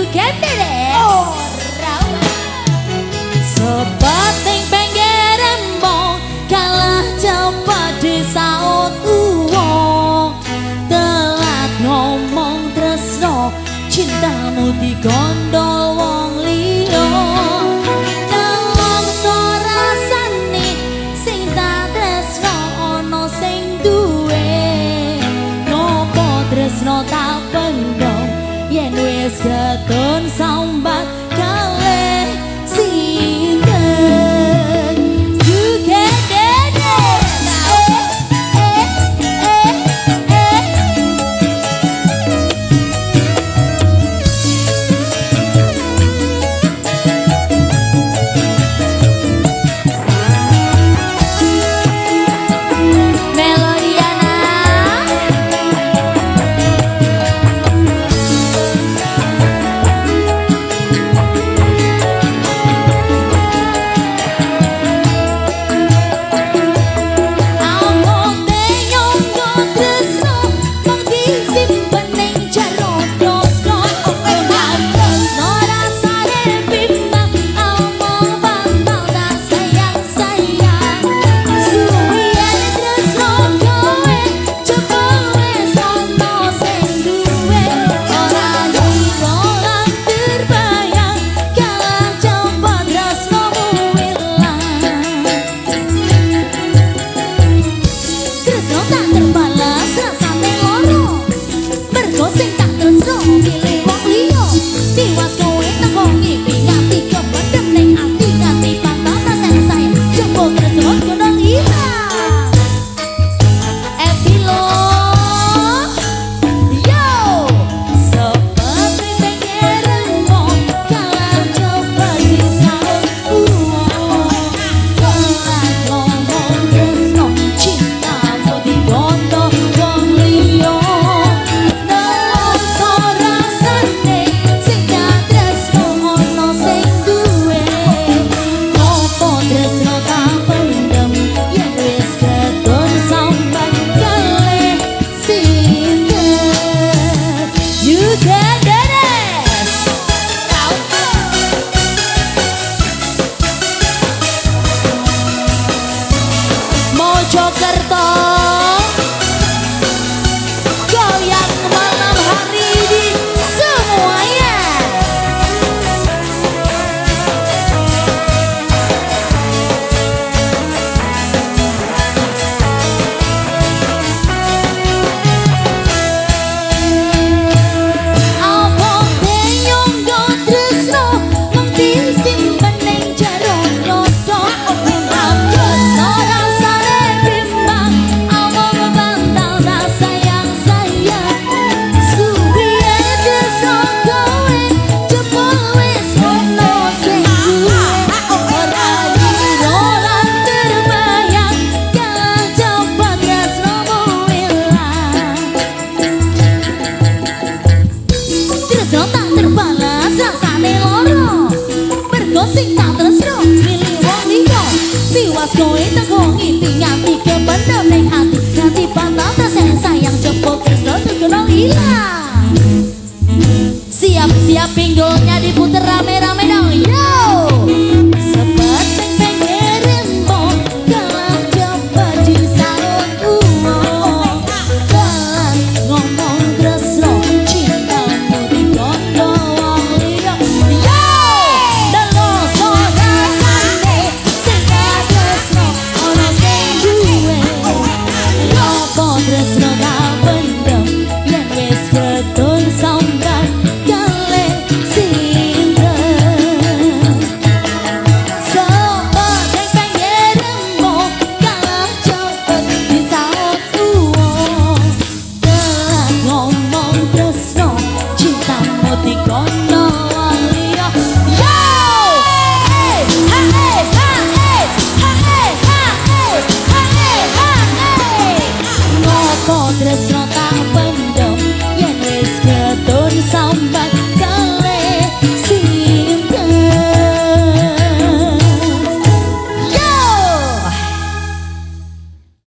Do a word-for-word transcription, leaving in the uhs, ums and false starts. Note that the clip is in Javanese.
Sepating pinggir embong kalah cepat disaut uwong. Telat ngomong tresno cintamu digondol wong liya. Nelongso rasane sing tak tresno ana sing duwe. Nopo tresno tak pendem yen wis ketun sambat kalih sinten. Mojokerto goyang malam hari di semuanya. Abang tenyong go tresno mung disimpen ning jero rodo. Sing tak tresno milih wong liya tiwas kowe teko